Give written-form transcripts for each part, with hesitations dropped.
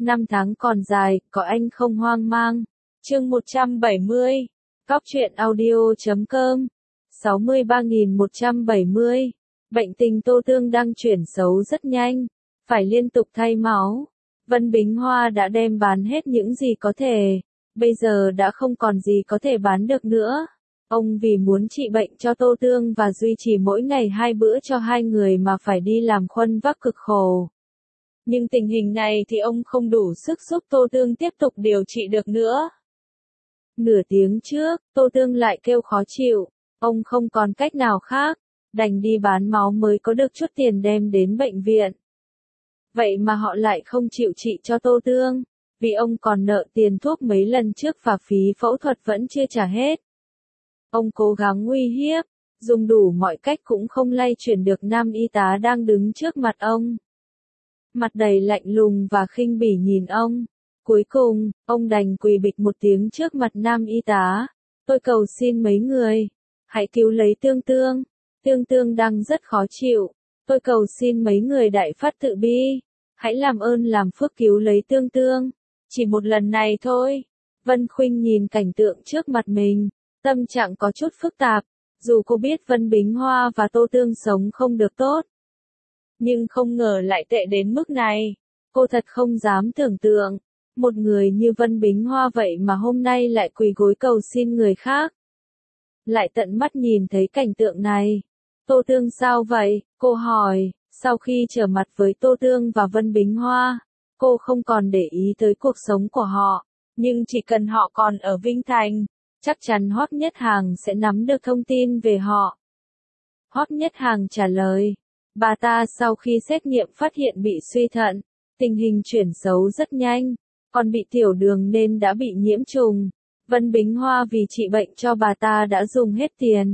Năm tháng còn dài, có anh không hoang mang. Chương 170. Cóc truyện audio.com 63.170. Bệnh tình Tô Tương đang chuyển xấu rất nhanh, phải liên tục thay máu. Vân Bính Hoa đã đem bán hết những gì có thể, bây giờ đã không còn gì có thể bán được nữa. Ông vì muốn trị bệnh cho Tô Tương và duy trì mỗi ngày 2 bữa cho hai người mà phải đi làm khuân vác cực khổ. Nhưng tình hình này thì ông không đủ sức giúp Tô Tương tiếp tục điều trị được nữa. Nửa tiếng trước, Tô Tương lại kêu khó chịu, ông không còn cách nào khác, đành đi bán máu mới có được chút tiền đem đến bệnh viện. Vậy mà họ lại không chịu trị cho Tô Tương, vì ông còn nợ tiền thuốc mấy lần trước và phí phẫu thuật vẫn chưa trả hết. Ông cố gắng uy hiếp, dùng đủ mọi cách cũng không lay chuyển được nam y tá đang đứng trước mặt ông. Mặt đầy lạnh lùng và khinh bỉ nhìn ông. Cuối cùng, ông đành quỳ bịch một tiếng trước mặt nam y tá. Tôi cầu xin mấy người, hãy cứu lấy Tương Tương. Tương Tương đang rất khó chịu. Tôi cầu xin mấy người đại phát tự bi, hãy làm ơn làm phước cứu lấy Tương Tương. Chỉ một lần này thôi. Vân Khuynh nhìn cảnh tượng trước mặt mình, tâm trạng có chút phức tạp. Dù cô biết Vân Bính Hoa và Tô Tương sống không được tốt, nhưng không ngờ lại tệ đến mức này. Cô thật không dám tưởng tượng, một người như Vân Bính Hoa vậy mà hôm nay lại quỳ gối cầu xin người khác. Lại tận mắt nhìn thấy cảnh tượng này. Tô Tương sao vậy? Cô hỏi. Sau khi trở mặt với Tô Tương và Vân Bính Hoa, cô không còn để ý tới cuộc sống của họ. Nhưng chỉ cần họ còn ở Vinh Thành, chắc chắn Hoắc Nhất Hàng sẽ nắm được thông tin về họ. Hoắc Nhất Hàng trả lời. Bà ta sau khi xét nghiệm phát hiện bị suy thận, tình hình chuyển xấu rất nhanh, còn bị tiểu đường nên đã bị nhiễm trùng. Vân Bính Hoa vì trị bệnh cho bà ta đã dùng hết tiền.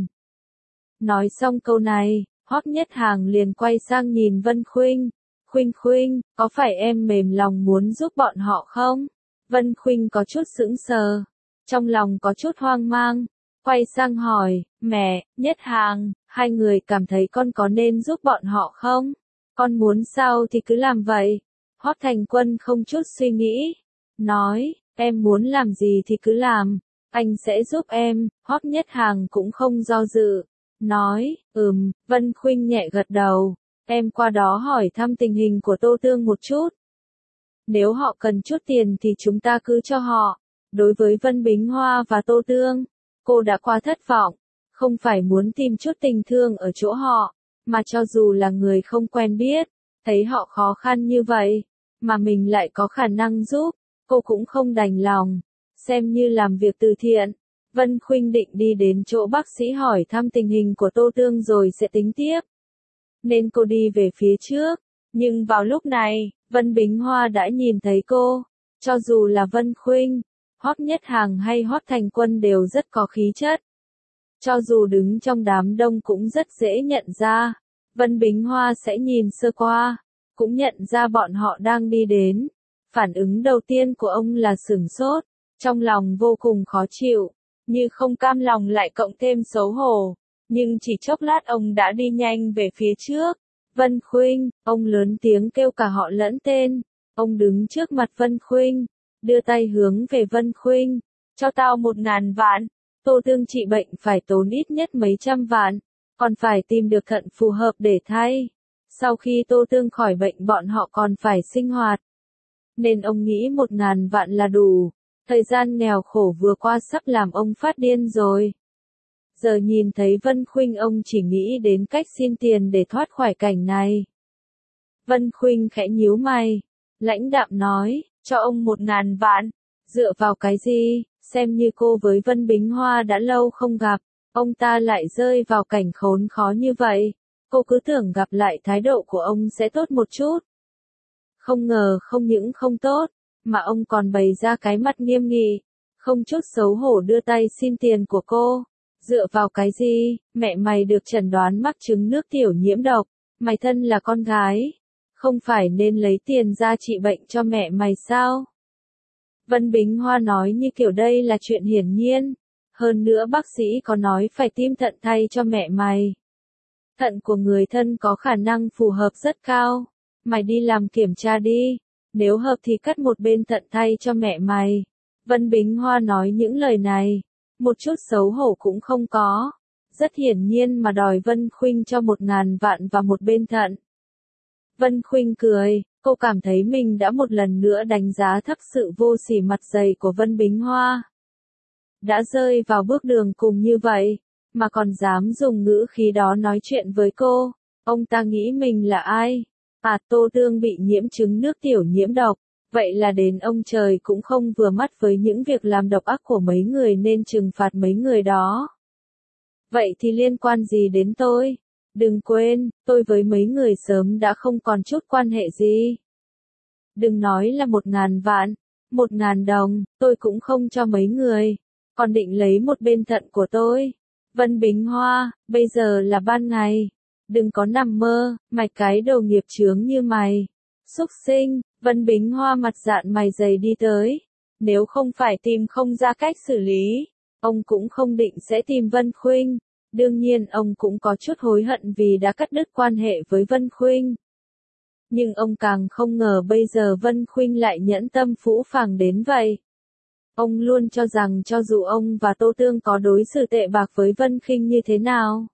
Nói xong câu này, Hoắc Nhất Hàng liền quay sang nhìn Vân Khuynh. Khuynh Khuynh, có phải em mềm lòng muốn giúp bọn họ không? Vân Khuynh có chút sững sờ, trong lòng có chút hoang mang, quay sang hỏi, mẹ, Nhất Hàng, hai người cảm thấy con có nên giúp bọn họ không? Con muốn sao thì cứ làm vậy. Hoắc Thành Quân không chút suy nghĩ, nói, em muốn làm gì thì cứ làm, anh sẽ giúp em. Hoắc Nhất Hàng cũng không do dự, nói, Vân Khuynh nhẹ gật đầu, em qua đó hỏi thăm tình hình của Tô Tương một chút. Nếu họ cần chút tiền thì chúng ta cứ cho họ. Đối với Vân Bính Hoa và Tô Tương, cô đã quá thất vọng, không phải muốn tìm chút tình thương ở chỗ họ, mà cho dù là người không quen biết, thấy họ khó khăn như vậy, mà mình lại có khả năng giúp, cô cũng không đành lòng, xem như làm việc từ thiện. Vân Khuynh định đi đến chỗ bác sĩ hỏi thăm tình hình của Tô Tương rồi sẽ tính tiếp. Nên cô đi về phía trước, nhưng vào lúc này, Vân Bính Hoa đã nhìn thấy cô. Cho dù là Vân Khuynh, Hoắc Nhất Hàng hay Hoắc Thành Quân đều rất có khí chất. Cho dù đứng trong đám đông cũng rất dễ nhận ra. Vân Bính Hoa sẽ nhìn sơ qua, cũng nhận ra bọn họ đang đi đến. Phản ứng đầu tiên của ông là sửng sốt, trong lòng vô cùng khó chịu, như không cam lòng lại cộng thêm xấu hổ. Nhưng chỉ chốc lát ông đã đi nhanh về phía trước. Vân Khuynh, ông lớn tiếng kêu cả họ lẫn tên. Ông đứng trước mặt Vân Khuynh, đưa tay hướng về Vân Khuynh, cho tao 1.000 vạn. Tô Tương trị bệnh phải tốn ít nhất mấy trăm vạn, còn phải tìm được thận phù hợp để thay. Sau khi Tô Tương khỏi bệnh bọn họ còn phải sinh hoạt. Nên ông nghĩ 1.000 vạn là đủ. Thời gian nghèo khổ vừa qua sắp làm ông phát điên rồi. Giờ nhìn thấy Vân Khuynh ông chỉ nghĩ đến cách xin tiền để thoát khỏi cảnh này. Vân Khuynh khẽ nhíu mày, lãnh đạm nói, cho ông 1.000 vạn, dựa vào cái gì? Xem như cô với Vân Bính Hoa đã lâu không gặp, ông ta lại rơi vào cảnh khốn khó như vậy. Cô cứ tưởng gặp lại thái độ của ông sẽ tốt một chút. Không ngờ không những không tốt, mà ông còn bày ra cái mặt nghiêm nghị, không chút xấu hổ đưa tay xin tiền của cô. Dựa vào cái gì? Mẹ mày được chẩn đoán mắc chứng nước tiểu nhiễm độc, mày thân là con gái, không phải nên lấy tiền ra trị bệnh cho mẹ mày sao? Vân Bính Hoa nói như kiểu đây là chuyện hiển nhiên. Hơn nữa bác sĩ có nói phải tim thận thay cho mẹ mày. Thận của người thân có khả năng phù hợp rất cao. Mày đi làm kiểm tra đi. Nếu hợp thì cắt một bên thận thay cho mẹ mày. Vân Bính Hoa nói những lời này, một chút xấu hổ cũng không có. Rất hiển nhiên mà đòi Vân Khuynh cho 1.000 vạn và một bên thận. Vân Khuynh cười, cô cảm thấy mình đã một lần nữa đánh giá thấp sự vô sỉ mặt dày của Vân Bính Hoa. Đã rơi vào bước đường cùng như vậy, mà còn dám dùng ngữ khí đó nói chuyện với cô, ông ta nghĩ mình là ai? À, Tô Tương bị nhiễm chứng nước tiểu nhiễm độc, vậy là đến ông trời cũng không vừa mắt với những việc làm độc ác của mấy người nên trừng phạt mấy người đó. Vậy thì liên quan gì đến tôi? Đừng quên, tôi với mấy người sớm đã không còn chút quan hệ gì. Đừng nói là 1.000 vạn, 1.000 đồng, tôi cũng không cho mấy người. Còn định lấy một bên thận của tôi. Vân Bính Hoa, bây giờ là ban ngày. Đừng có nằm mơ, mày cái đầu nghiệp chướng như mày. Súc sinh, Vân Bính Hoa mặt dạn mày dày đi tới. Nếu không phải tìm không ra cách xử lý, ông cũng không định sẽ tìm Vân Khuynh. Đương nhiên ông cũng có chút hối hận vì đã cắt đứt quan hệ với Vân Khuynh. Nhưng ông càng không ngờ bây giờ Vân Khuynh lại nhẫn tâm phũ phàng đến vậy. Ông luôn cho rằng cho dù ông và Tô Tương có đối xử tệ bạc với Vân Khuynh như thế nào,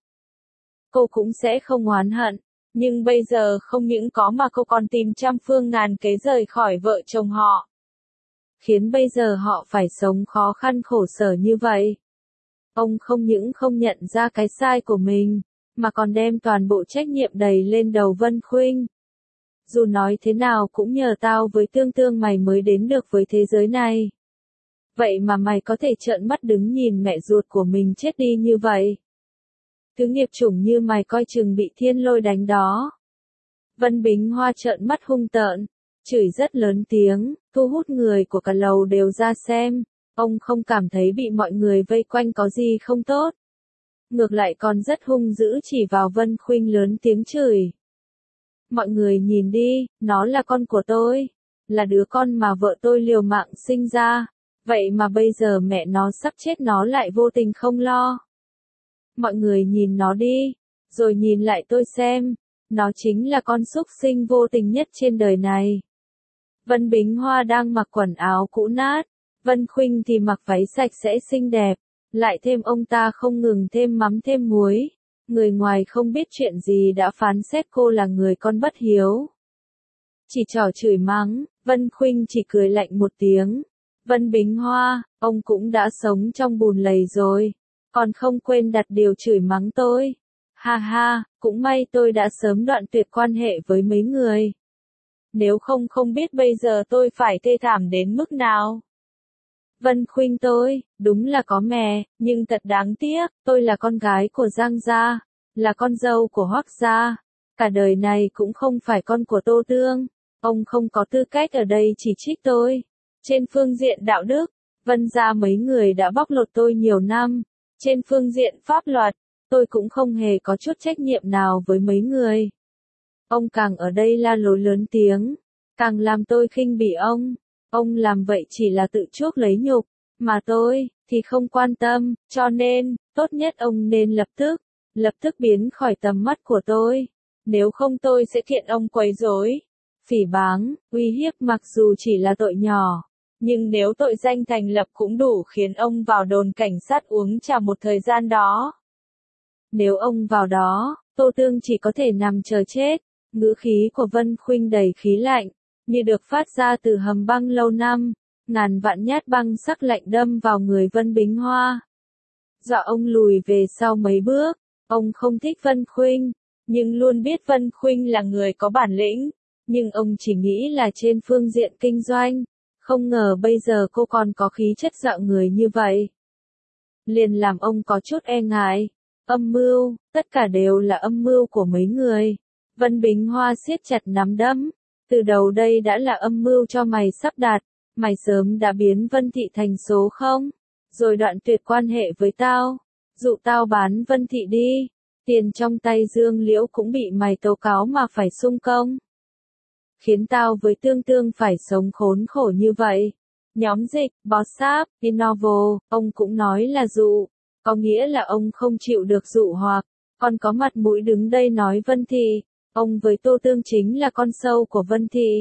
cô cũng sẽ không oán hận. Nhưng bây giờ không những có mà cô còn tìm trăm phương ngàn kế rời khỏi vợ chồng họ. Khiến bây giờ họ phải sống khó khăn khổ sở như vậy. Ông không những không nhận ra cái sai của mình, mà còn đem toàn bộ trách nhiệm đầy lên đầu Vân Khuynh. Dù nói thế nào cũng nhờ tao với Tương Tương mày mới đến được với thế giới này. Vậy mà mày có thể trợn mắt đứng nhìn mẹ ruột của mình chết đi như vậy. Thứ nghiệp chủng như mày coi chừng bị thiên lôi đánh đó. Vân Bính Hoa trợn mắt hung tợn, chửi rất lớn tiếng, thu hút người của cả lầu đều ra xem. Ông không cảm thấy bị mọi người vây quanh có gì không tốt. Ngược lại còn rất hung dữ chỉ vào Vân Khuynh lớn tiếng chửi. Mọi người nhìn đi, nó là con của tôi. Là đứa con mà vợ tôi liều mạng sinh ra. Vậy mà bây giờ mẹ nó sắp chết nó lại vô tình không lo. Mọi người nhìn nó đi, rồi nhìn lại tôi xem. Nó chính là con súc sinh vô tình nhất trên đời này. Vân Bính Hoa đang mặc quần áo cũ nát. Vân Khuynh thì mặc váy sạch sẽ xinh đẹp. Lại thêm ông ta không ngừng thêm mắm thêm muối. Người ngoài không biết chuyện gì đã phán xét cô là người con bất hiếu. Chỉ trỏ chửi mắng, Vân Khuynh chỉ cười lạnh một tiếng. Vân Bính Hoa, ông cũng đã sống trong bùn lầy rồi. Còn không quên đặt điều chửi mắng tôi. Ha ha, cũng may tôi đã sớm đoạn tuyệt quan hệ với mấy người. Nếu không biết bây giờ tôi phải thê thảm đến mức nào. Vân Khuynh tôi, đúng là có mẹ, nhưng thật đáng tiếc, tôi là con gái của Giang gia, là con dâu của Hoắc gia. Cả đời này cũng không phải con của Tô Tương. Ông không có tư cách ở đây chỉ trích tôi. Trên phương diện đạo đức, Vân gia mấy người đã bóc lột tôi nhiều năm. Trên phương diện pháp luật, tôi cũng không hề có chút trách nhiệm nào với mấy người. Ông càng ở đây la lối lớn tiếng, càng làm tôi khinh bỉ ông. Ông làm vậy chỉ là tự chuốc lấy nhục, mà tôi thì không quan tâm, cho nên, tốt nhất ông nên lập tức biến khỏi tầm mắt của tôi. Nếu không tôi sẽ kiện ông quấy rối, phỉ báng, uy hiếp mặc dù chỉ là tội nhỏ. Nhưng nếu tội danh thành lập cũng đủ khiến ông vào đồn cảnh sát uống trà một thời gian đó. Nếu ông vào đó, Tô Tương chỉ có thể nằm chờ chết. Ngữ khí của Vân Khuynh đầy khí lạnh, như được phát ra từ hầm băng lâu năm. Ngàn vạn nhát băng sắc lạnh đâm vào người Vân Bính Hoa. Dọa ông lùi về sau mấy bước. Ông không thích Vân Khuynh, nhưng luôn biết Vân Khuynh là người có bản lĩnh. Nhưng ông chỉ nghĩ là trên phương diện kinh doanh. Không ngờ bây giờ cô còn có khí chất dọa người như vậy. Liền làm ông có chút e ngại. Âm mưu, tất cả đều là âm mưu của mấy người. Vân Bính Hoa siết chặt nắm đấm. Từ đầu đây đã là âm mưu cho mày sắp đặt. Mày sớm đã biến Vân Thị thành số 0. Rồi đoạn tuyệt quan hệ với tao. Dụ tao bán Vân Thị đi. Tiền trong tay Dương Liễu cũng bị mày tố cáo mà phải sung công. Khiến tao với Tương Tương phải sống khốn khổ như vậy. Nhóm dịch, Bossap, Innovo, ông cũng nói là dụ. Có nghĩa là ông không chịu được dụ hoặc, còn có mặt mũi đứng đây nói Vân Thị. Ông với Tô Tương chính là con sâu của Vân Thị.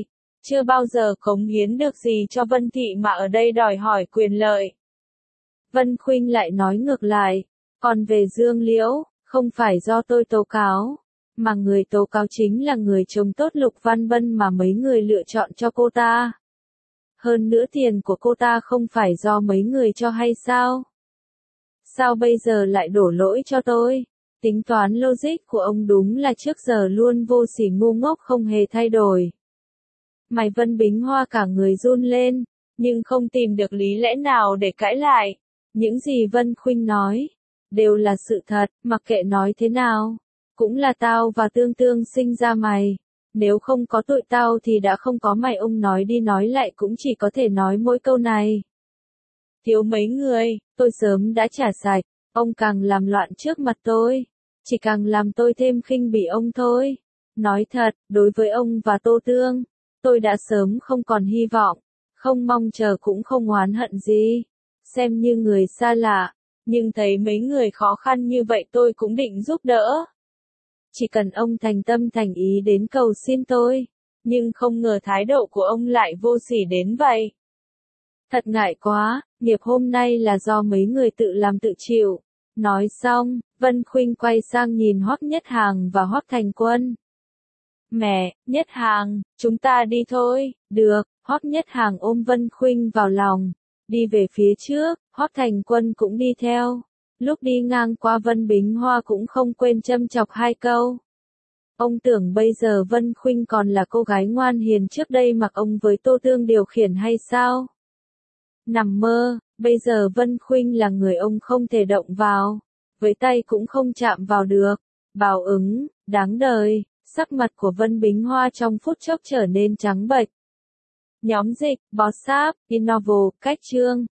chưa bao giờ cống hiến được gì cho Vân Thị mà ở đây đòi hỏi quyền lợi. Vân Khuynh lại nói ngược lại, còn về Dương Liễu, không phải do tôi tố cáo, mà người tố cáo chính là người chồng tốt Lục Văn Bân mà mấy người lựa chọn cho cô ta. Hơn nữa tiền của cô ta không phải do mấy người cho hay sao? Sao bây giờ lại đổ lỗi cho tôi? Tính toán logic của ông đúng là trước giờ luôn vô sỉ ngu ngốc không hề thay đổi. Mày Vân Bính Hoa cả người run lên, nhưng không tìm được lý lẽ nào để cãi lại. Những gì Vân Khuynh nói, đều là sự thật, mặc kệ nói thế nào. Cũng là tao và Tương Tương sinh ra mày. Nếu không có tụi tao thì đã không có mày, ông nói đi nói lại cũng chỉ có thể nói mỗi câu này. Thiếu mấy người, tôi sớm đã trả sạch, ông càng làm loạn trước mặt tôi, chỉ càng làm tôi thêm khinh bỉ ông thôi. Nói thật, đối với ông và Tô Tương, tôi đã sớm không còn hy vọng, không mong chờ cũng không oán hận gì, xem như người xa lạ, nhưng thấy mấy người khó khăn như vậy tôi cũng định giúp đỡ. Chỉ cần ông thành tâm thành ý đến cầu xin tôi, nhưng không ngờ thái độ của ông lại vô sỉ đến vậy. Thật ngại quá, nghiệp hôm nay là do mấy người tự làm tự chịu. Nói xong, Vân Khuynh quay sang nhìn Hoắc Nhất Hàng và Hoắc Thành Quân. Mẹ, Nhất Hàng, chúng ta đi thôi. Được, Hoắc Nhất Hàng ôm Vân Khuynh vào lòng, đi về phía trước, Hoắc Thành Quân cũng đi theo. Lúc đi ngang qua Vân Bính Hoa cũng không quên châm chọc hai câu. Ông tưởng bây giờ Vân Khuynh còn là cô gái ngoan hiền trước đây mặc ông với Tô Tương điều khiển hay sao? Nằm mơ, bây giờ Vân Khuynh là người ông không thể động vào, với tay cũng không chạm vào được. Báo ứng, đáng đời, sắc mặt của Vân Bính Hoa trong phút chốc trở nên trắng bệch. Nhóm dịch, Bossap, Innovo, Cách Chương